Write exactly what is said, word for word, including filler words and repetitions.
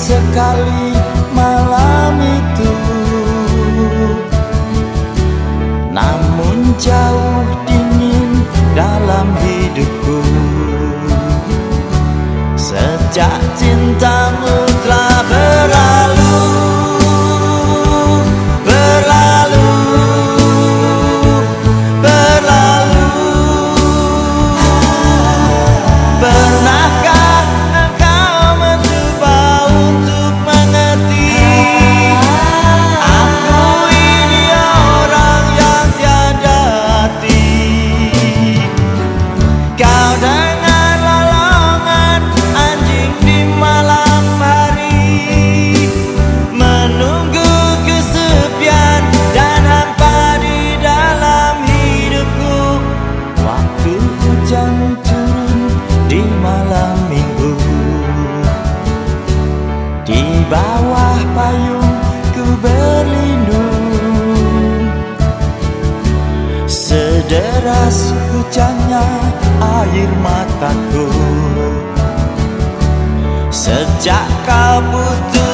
sekali malam itu, namun jauh dingin dalam hidupku. Sejak cintamu telah berlalu, berlalu, berlalu. Pernahkah engkau mencoba untuk mengerti? Aku ini orang yang tiada hati. Kau dengar lolongan anjing di malam hari, menunggu kesepian dan hampa di dalam hidupku. Waktu hujan turun di malam minggu, di bawah payung ku berlindung. Sederas hujannya air mataku. Sejak kau putus